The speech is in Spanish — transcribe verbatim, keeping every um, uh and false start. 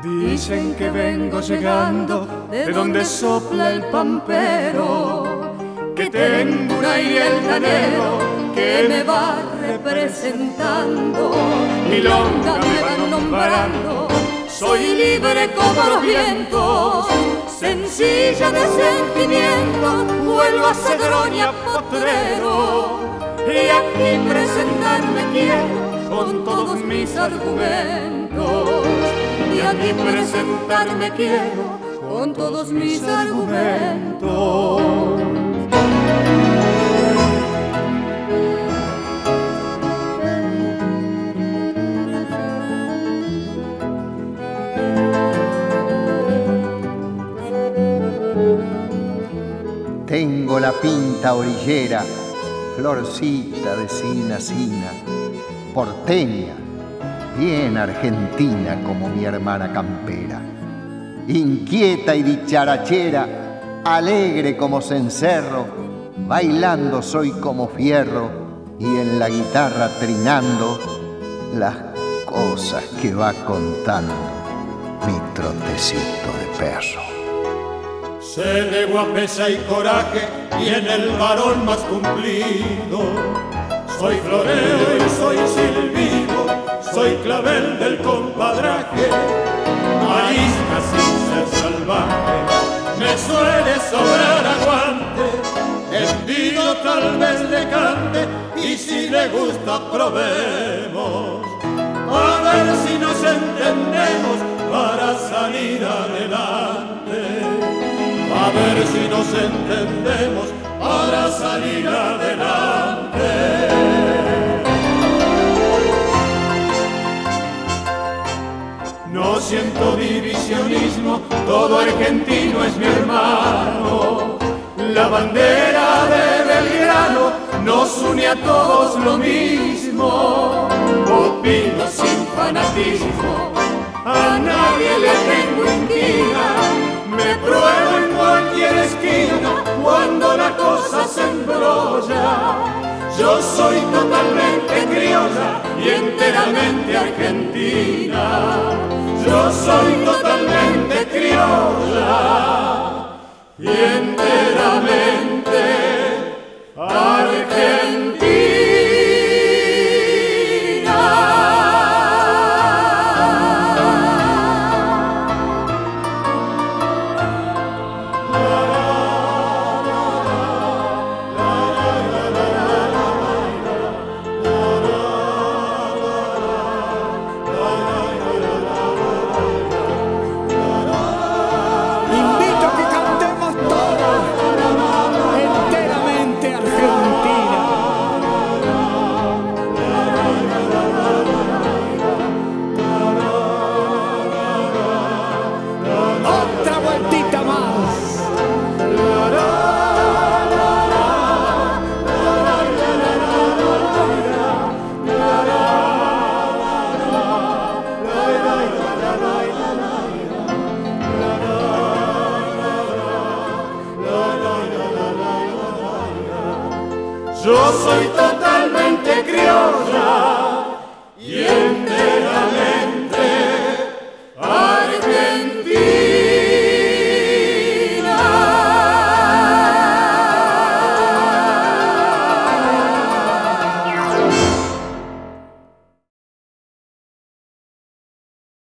Dicen que vengo llegando de donde sopla el pampero, que tengo un aire altanero que me va representando. Milonga me van nombrando, soy libre como los vientos, sencilla de sentimiento, vuelvo a Cedroña potrero. Y aquí presentarme quiero con todos mis argumentos. Y aquí presentarme quiero con todos mis argumentos. Tengo la pinta orillera, florcita de sina sina, porteña, bien argentina como mi hermana campera, inquieta y dicharachera, alegre como cencerro, bailando soy como fierro y en la guitarra trinando las cosas que va contando mi trotecito de perro. Sé de guapesa y coraje y en el varón más cumplido. Soy floreo y soy silbido, soy clavel del compadraje. Arisca sin ser salvaje, me suele sobrar aguante. Envido tal vez le cante y si le gusta probemos. A ver si nos entendemos para salir adelante. A ver si nos entendemos para salir adelante. No siento divisionismo, todo argentino es mi hermano. La bandera de Belgrano nos une a todos lo mismo. Opino sin fanatismo, a nadie le tengo inquina. Me pruebo en cualquier esquina cuando la cosa se embrolla. Yo soy totalmente criolla y enteramente argentina. Yo soy totalmente criolla y enteramente